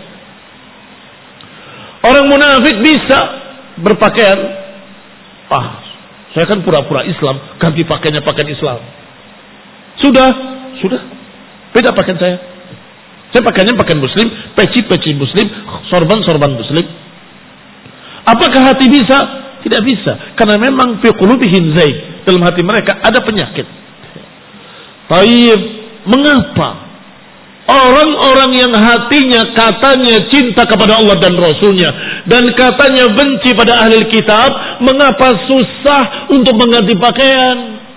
Orang munafik bisa berpakaian, ah, saya kan pura-pura Islam, ganti pakaiannya pakaian Islam. Sudah, sudah. Beda pakaian saya. Saya pakaiannya pakaian Muslim, peci-peci Muslim, sorban-sorban Muslim. Apakah hati bisa? Tidak bisa, karena memang fi qulubihim zaid, dalam hati mereka ada penyakit. Taib, mengapa orang-orang yang hatinya katanya cinta kepada Allah dan Rasulnya dan katanya benci pada ahli kitab, mengapa susah untuk mengganti pakaian?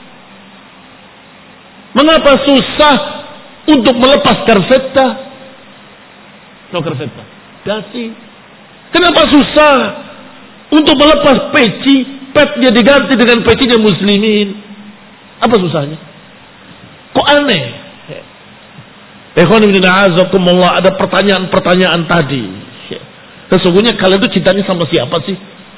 Mengapa susah untuk melepas karfeta? No karfeta, dasi. Kenapa susah untuk melepas peci, petnya diganti dengan pecinya muslimin? Apa susahnya? Kok aneh? Ada pertanyaan-pertanyaan tadi. Sesungguhnya kalian itu cintanya sama siapa sih?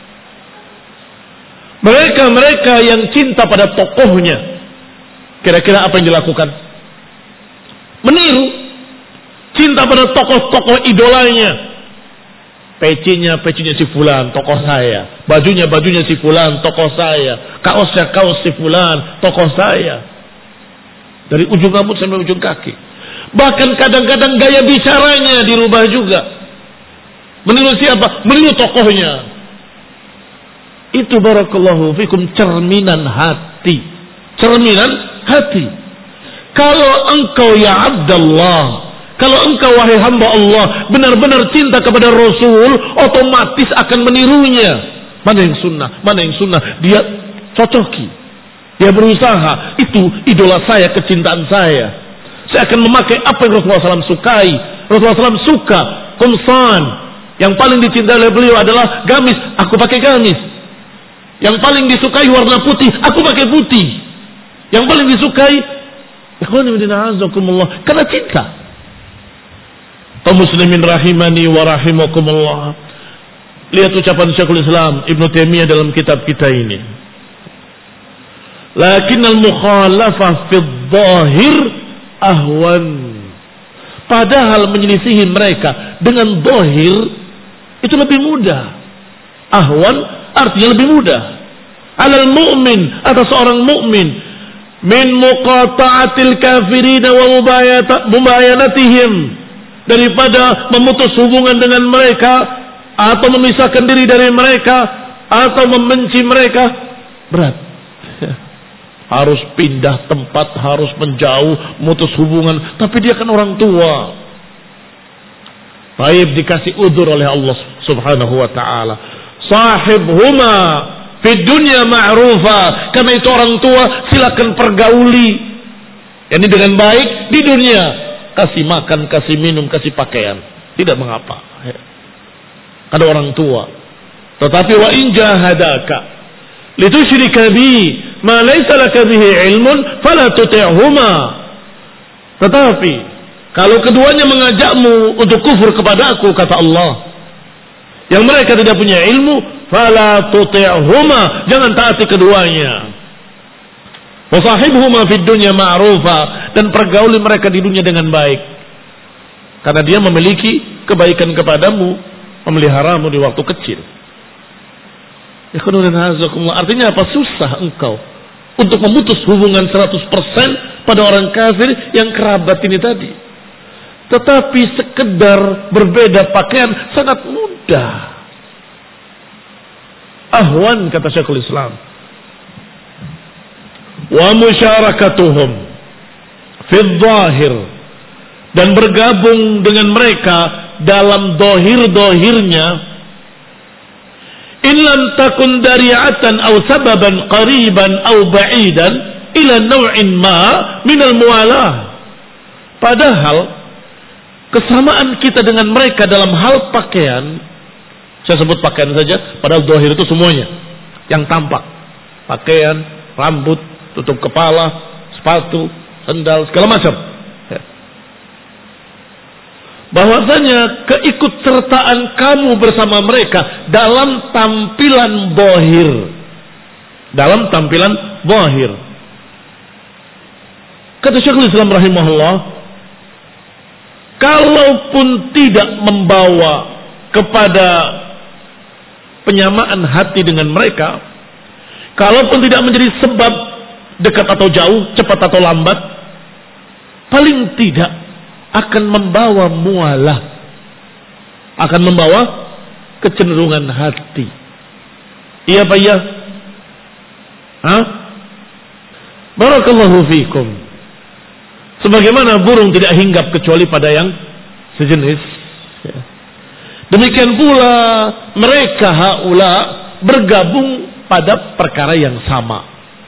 Mereka-mereka yang cinta pada tokohnya, kira-kira apa yang dilakukan? Meniru. Cinta pada tokoh-tokoh idolanya. Pecinya, pecinya si fulan, tokoh saya. Bajunya, bajunya si fulan, tokoh saya. Kaosnya, kaos si fulan, tokoh saya. Dari ujung rambut sampai ujung kaki. Bahkan kadang-kadang gaya bicaranya dirubah juga. Meniru siapa? Meniru tokohnya. Itu barakallahu fikum cerminan hati. Cerminan hati. Kalau engkau ya Abdallah, kalau engkau wahai hamba Allah benar-benar cinta kepada Rasul, otomatis akan menirunya. Mana yang sunnah, mana yang sunnah, dia cocoki. Dia berusaha, itu idola saya, kecintaan saya. Saya akan memakai apa yang Rasulullah shallallahu alaihi wasallam sukai. Rasulullah shallallahu alaihi wasallam suka kumsan. Yang paling dicintai oleh beliau adalah gamis, aku pakai gamis. Yang paling disukai warna putih, aku pakai putih. Yang paling disukai, karena cinta. Kaum muslimin rahimani wa rahimakumullah. Lihat ucapan Syekhul Islam Ibnu Taimiyah dalam kitab kita ini. Lakinnal mukhalafah fi dhahir ahwan. Padahal menyelisihi mereka dengan zahir itu lebih mudah. Ahwan artinya lebih mudah. Alal mu'min, atas seorang mukmin, min muqata'atil kafirin wa mubayanatihim, daripada memutus hubungan dengan mereka atau memisahkan diri dari mereka atau membenci mereka, berat. Harus pindah tempat, harus menjauh, memutus hubungan, tapi dia kan orang tua. Baik, dikasih udzur oleh Allah Subhanahu wa taala. Sahibhuma fid dunya ma'rufa, karena itu orang tua silakan pergauli. Yani dengan baik di dunia, kasih makan, kasih minum, kasih pakaian, tidak mengapa. Ada orang tua. Tetapi wa in jahadaka litusyrika bi ma laysa laka bihi ilmun fala tuti'huma. Tetapi kalau keduanya mengajakmu untuk kufur kepada aku, kata Allah, yang mereka tidak punya ilmu, fala tuti'huma, jangan taati keduanya. Wa sahibhuma fid dunya ma'rufa, dan pergauli mereka di dunia dengan baik. Karena dia memiliki kebaikan kepadamu, memeliharamu di waktu kecil. Artinya apa? Susah engkau untuk memutus hubungan seratus persen pada orang kafir yang kerabat ini tadi. Tetapi sekedar berbeda pakaian sangat mudah. Ahwan, kata Syekhul Islam. Wa musyarakatuhum fi dhahir, dan bergabung dengan mereka dalam dohir-dohirnya, In lam takun dari'atan aw sababan qariban aw ba'idan ila naw'in ma minal muwalah. Padahal kesamaan kita dengan mereka dalam hal pakaian, saya sebut pakaian saja, padahal zahir itu semuanya yang tampak. Pakaian, rambut, tutup kepala, sepatu, sandal, segala macam. Bahwasanya keikutsertaan kamu bersama mereka dalam tampilan zahir, dalam tampilan zahir. Kata Syekhul Islam rahimahullah, kalaupun tidak membawa kepada penyamaan hati dengan mereka, kalaupun tidak menjadi sebab dekat atau jauh, cepat atau lambat, paling tidak akan membawa mualah, akan membawa kecenderungan hati. Iya Pak ya? Hah? Barakallahu fiikum. Sebagaimana burung tidak hinggap kecuali pada yang sejenis. Demikian pula mereka haula bergabung pada perkara yang sama.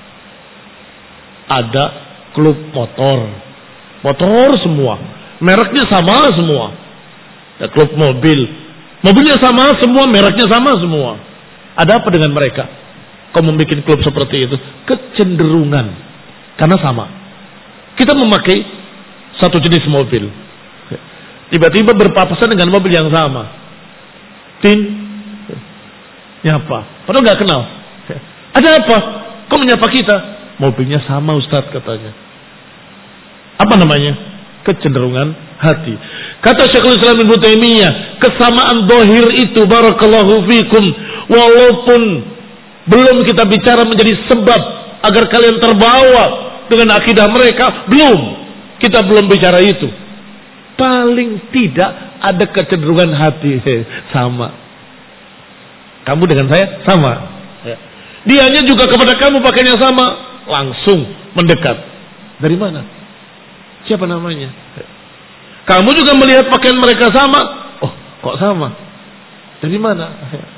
Ada klub motor, motor semua. Mereknya sama semua. Ya, klub mobil, mobilnya sama semua, mereknya sama semua. Ada apa dengan mereka? Kau membuat klub seperti itu? Kecenderungan, karena sama. Kita memakai satu jenis mobil, tiba-tiba berpapasan dengan mobil yang sama. Tin, nyapa, padahal nggak kenal. Ada apa? Kau menyapa kita? Mobilnya sama Ustadz katanya. Apa namanya? Kecenderungan hati. Kata Syekhul Islam Ibnu Taimiyah, kesamaan zahir itu barakallahu fikum, walaupun belum kita bicara menjadi sebab agar kalian terbawa dengan akidah mereka, belum. Kita belum bicara itu. Paling tidak ada kecenderungan hati sama. Kamu dengan saya sama. Dianya juga kepada kamu pakainya sama, langsung mendekat. Dari mana? Siapa namanya? Kamu juga melihat pakaian mereka sama. Oh, kok sama? Dari mana?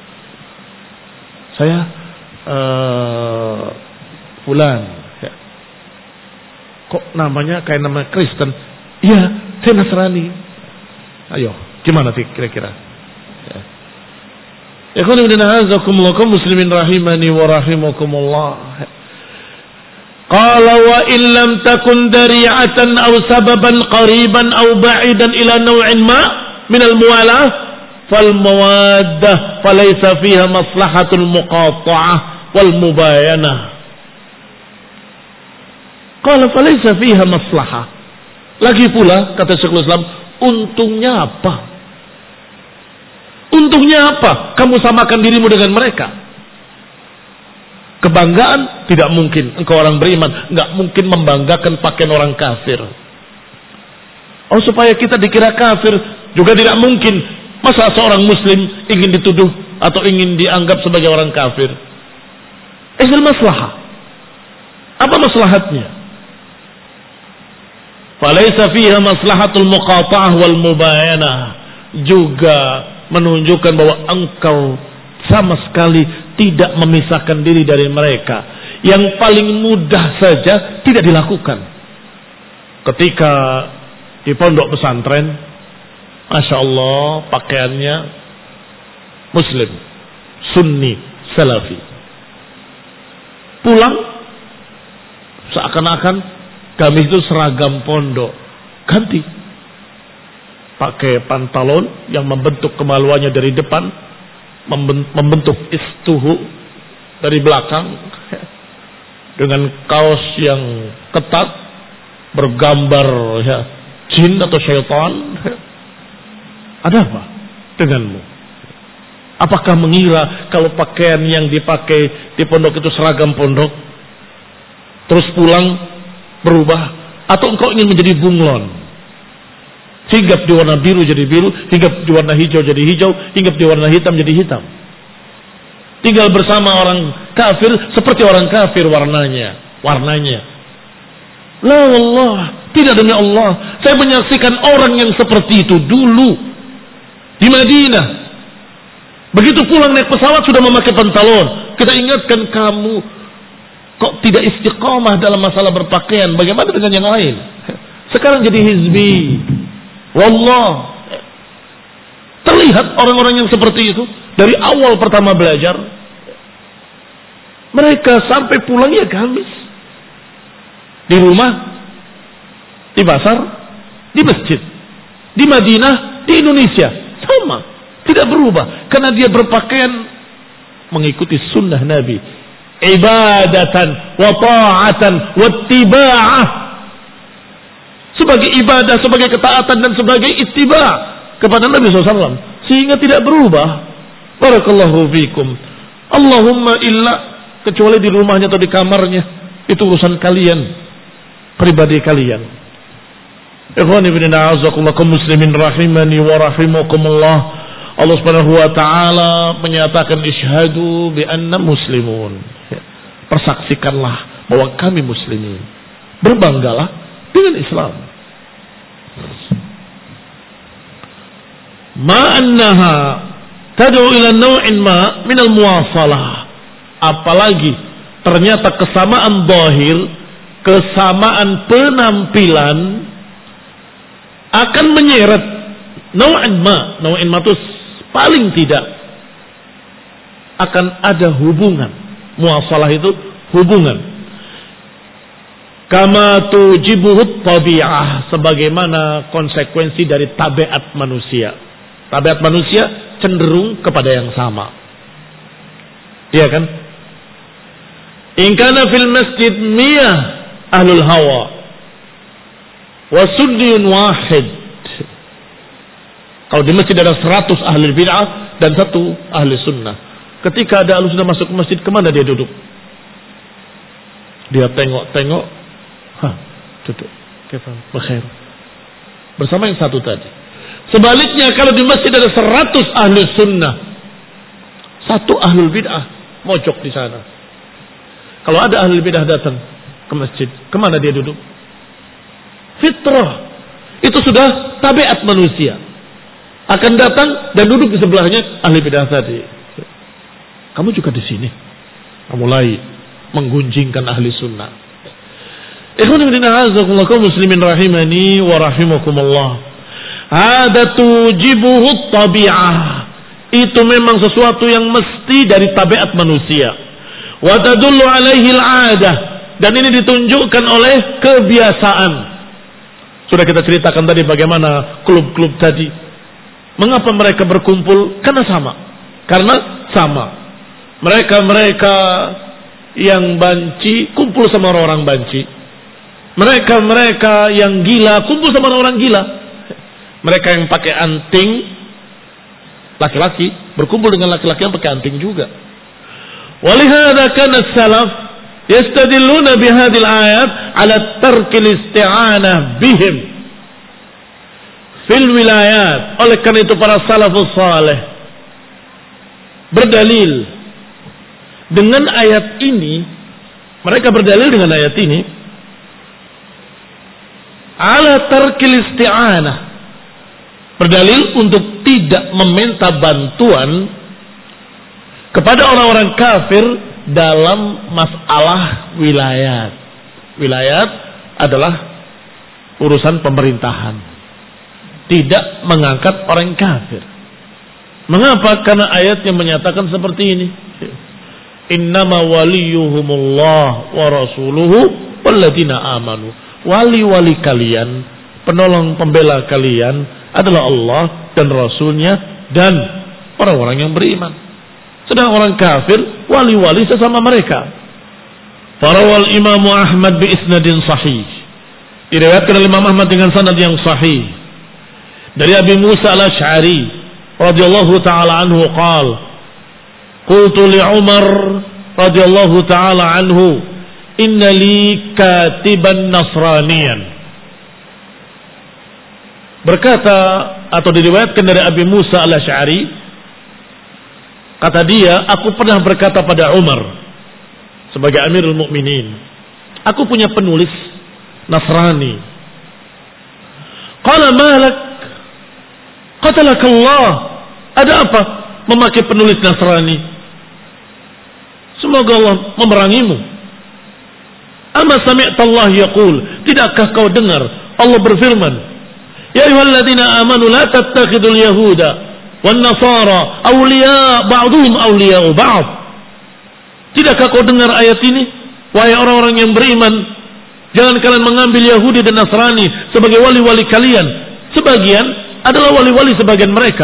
Saya uh, Fulan. Kok namanya kayak nama Kristen? Iya, saya Nasrani. Ayo, gimana sih kira-kira? Ya khana bin azakumullah muslimin rahimani wa rahimakumullah. Qala wa in lam takun dari'atan aw sababan qariban aw ba'idan ila naw'in ma min al-muwalah fal mawaddah falaysa fiha maslahatul muqata'ah wal mubayanah. Qala falaysa fiha maslahah. Lagi pula kata Syekhul Islam, untungnya apa? Untungnya apa? Kamu samakan dirimu dengan mereka. Kebanggaan tidak mungkin. Engkau orang beriman nggak mungkin membanggakan pakaian orang kafir. Oh, supaya kita dikira kafir juga tidak mungkin. Masa seorang muslim ingin dituduh atau ingin dianggap sebagai orang kafir? Ihil maslahah. Apa maslahatnya? Falaysa fiha maslahatul muqata'ah wal mubayanah. Juga menunjukkan bahwa engkau sama sekali tidak memisahkan diri dari mereka. Yang paling mudah saja tidak dilakukan. Ketika di pondok pesantren, Masya Allah pakaiannya Muslim, Sunni, Salafi. Pulang seakan-akan gamis itu seragam pondok. Ganti. Pakai pantalon yang membentuk kemaluannya dari depan, membentuk istuhu dari belakang, dengan kaos yang ketat bergambar ya, jin atau syaitan. Ada apa denganmu? Apakah mengira kalau pakaian yang dipakai di pondok itu seragam pondok, terus pulang berubah? Atau engkau ingin menjadi bunglon? Hinggap di warna biru jadi biru, hinggap di warna hijau jadi hijau, hinggap di warna hitam jadi hitam. Tinggal bersama orang kafir seperti orang kafir warnanya, warnanya. La wallah, tidak demi Allah. Saya menyaksikan orang yang seperti itu dulu di Madinah. Begitu pulang naik pesawat sudah memakai pantalon. Kita ingatkan, kamu kok tidak istiqomah dalam masalah berpakaian. Bagaimana dengan yang lain? Sekarang jadi hizbi. Wallah. Terlihat orang-orang yang seperti itu dari awal pertama belajar, mereka sampai pulang ya gamis. Di rumah, di pasar, di masjid, di Madinah, di Indonesia sama, tidak berubah karena dia berpakaian mengikuti sunnah Nabi, ibadatan wa ta'atan wa ittiba'ah, sebagai ibadah, sebagai ketaatan dan sebagai ittiba' kepada Nabi shallallahu alaihi wasallam, sehingga tidak berubah. Barakallahu fikum. Allahumma illa, kecuali di rumahnya atau di kamarnya, itu urusan kalian, pribadi kalian. Ikhwani bin a'azakullah kaum muslimin rahimani wa rahimakumullah. Allah Subhanahu wa taala menyatakan isyhadu bi anna muslimun. Persaksikanlah bahwa kami muslimin. Berbanggalah dengan Islam. Ma annaha tad'u ila naw'in ma min al-muwasalah. Apalagi ternyata kesamaan zahir, kesamaan penampilan akan menyeret naw'in ma, naw'in ma itu paling tidak akan ada hubungan. Muwasalah itu hubungan. Kama tujibuhut tabi'ah, sebagaimana konsekuensi dari tabiat manusia. Tabiat manusia cenderung kepada yang sama. Iya kan? In kana fil masjid miyah ahlul hawa wa sunniyun wahid. Kalau di masjid ada seratus ahli bid'ah dan satu ahli sunnah. Ketika ada ahli sunnah masuk ke masjid, kemana dia duduk? Dia tengok-tengok, hah, duduk. Bekhair. Bersama yang satu tadi. Sebaliknya kalau di masjid ada seratus ahli sunnah, satu ahli bid'ah mojok di sana. Kalau ada ahli bid'ah datang ke masjid, kemana dia duduk? Fitrah. Itu sudah tabiat manusia. Akan datang dan duduk di sebelahnya ahli bid'ah tadi. Kamu juga di sini. Mulai menggunjingkan ahli sunnah. Ikhwan fillah azakumullah kaum muslimin rahimani wa rahimakumullah. Ada tujibuhut tabi'ah. Itu memang sesuatu yang mesti dari tabiat manusia. Wa tadullu alaihi al-'adah, dan ini ditunjukkan oleh kebiasaan. Sudah kita ceritakan tadi bagaimana klub-klub tadi. Mengapa mereka berkumpul? Karena sama. Karena sama. Mereka-mereka yang banci kumpul sama orang-orang banci. Mereka-mereka yang gila kumpul sama orang-orang gila. Mereka yang pakai anting, laki-laki berkumpul dengan laki-laki yang pakai anting juga. Walihada kana as-salaf yastadilluna bihadhil ayat ala tarkil isti'anah bihim fil wilayat. Oleh karena itu para salafus saleh berdalil dengan ayat ini. Mereka berdalil dengan ayat ini ala tarkil isti'anah, berdalil untuk tidak meminta bantuan kepada orang-orang kafir dalam masalah wilayat. Wilayat adalah urusan pemerintahan. Tidak mengangkat orang kafir. Mengapa? Karena ayatnya menyatakan seperti ini. Innama waliyuhumullah wa rasuluhu walladzina amanu. Wali-wali kalian, penolong pembela kalian adalah Allah dan Rasulnya dan orang-orang yang beriman. Sedang orang kafir, wali-wali sesama mereka. Farawal Imam Ahmad bi isnadin sahih. Diriwayatkan oleh Imam Ahmad dengan sanad yang sahih. Dari Abi Musa al-Asy'ari radhiyallahu ta'ala anhu qala, qultu li Umar radhiyallahu ta'ala anhu, inna li katiban nasraniyan. Berkata atau diriwayatkan dari Abi Musa al-Asy'ari, kata dia, aku pernah berkata pada Umar sebagai Amirul Mukminin, aku punya penulis Nasrani. Qala malak qatalakallah, ada apa? memakai penulis Nasrani. Semoga Allah memerangimu. Ama sami'tallah yaqul, tidakkah kau dengar Allah berfirman, ya ayyuhalladzina amanu la tattakhidul yahuda wan nasara awliya ba'dhum awliya'u ba'd. Tidakkah kau dengar ayat ini, wahai orang-orang yang beriman, jangan kalian mengambil Yahudi dan Nasrani sebagai wali-wali kalian. Sebagian adalah wali-wali sebagian mereka.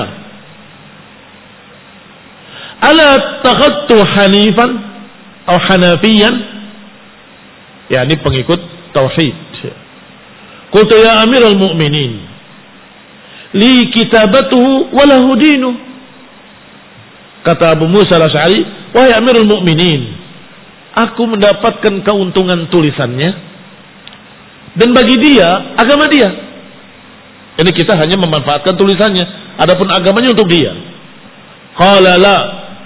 Ala takhadtu hanifan atau hanafiyan, yakni pengikut tauhid. Qultu ya amiral mu'minin, li kitabatuhu wa lahu dinu. Kata Abu Musa al-Asy'ari, wahai amirul mu'minin, aku mendapatkan keuntungan tulisannya, dan bagi dia agama dia. Ini kita hanya memanfaatkan tulisannya, adapun agamanya untuk dia. Qala la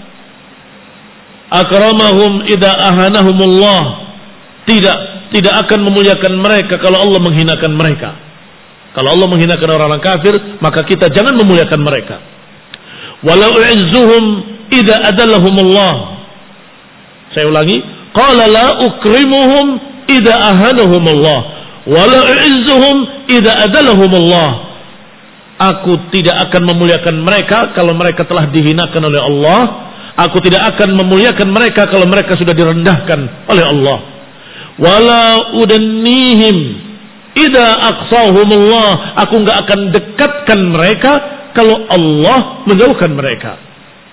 akramahum idza ahanahumullah. Tidak, tidak akan memuliakan mereka kalau Allah menghinakan mereka. Kalau Allah menghinakan orang-orang kafir, maka kita jangan memuliakan mereka. Walau u'izzuhum idza adallahumullah. Saya ulangi, qala la ukrimuhum idza ahanahumullah. Walau u'izzuhum idza adallahumullah. Aku tidak akan memuliakan mereka kalau mereka telah dihinakan oleh Allah. Aku tidak akan memuliakan mereka kalau mereka sudah direndahkan oleh Allah. Wala udannihim idza aqsahumullah. Aku enggak akan dekatkan mereka kalau Allah menjauhkan mereka.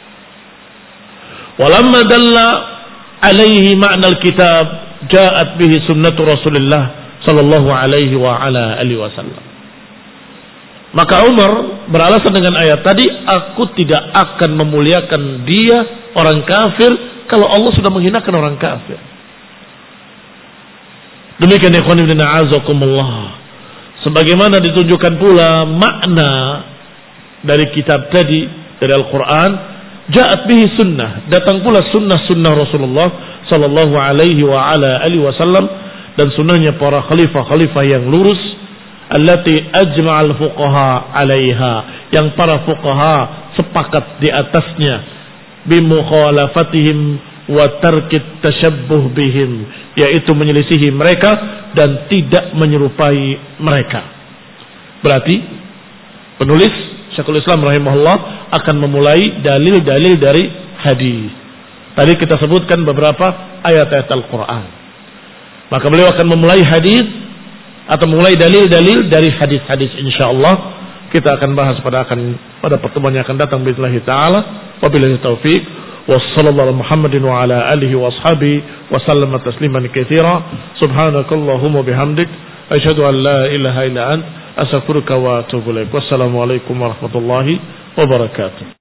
Walamma dalla alaihi ma'nal kitab ja'at bihi sunnatu Rasulillah sallallahu alaihi wa ala alihi wasallam. Maka Umar beralasan dengan ayat tadi, aku tidak akan memuliakan dia orang kafir kalau Allah sudah menghinakan orang kafir. Demikian ikhwan fillah a'azakumullah. Sebagaimana ditunjukkan pula makna dari kitab tadi, dari Al-Quran, ja'at bihi sunnah, datang pula sunnah-sunnah Rasulullah sallallahu alaihi wa ala alihi wasallam, dan sunnahnya para khalifah-khalifah yang lurus, allati ajma'al fuqaha 'alaiha, yang para fuqaha sepakat di atasnya, bimukhalafatihim wa tarkit tashabbuh bihim, yaitu menyelisihi mereka dan tidak menyerupai mereka. Berarti penulis Syekhul Islam rahimahullah akan memulai dalil-dalil dari hadis. Tadi kita sebutkan beberapa ayat-ayat Al-Quran, maka beliau akan memulai hadis atau memulai dalil-dalil dari hadis-hadis. Insyaallah kita akan bahas pada akan pada pertemuan yang akan datang billahi taala. Wabillahi taufik. Wassallallahu Muhammadin wa ala alihi wa ashabihi wa sallama tasliman katsira. Subhanakallahumma bihamdik asyhadu an la ilaha illa ant astaghfiruka wa atubu ilaik. Wassalamu alaikum warahmatullahi wabarakatuh.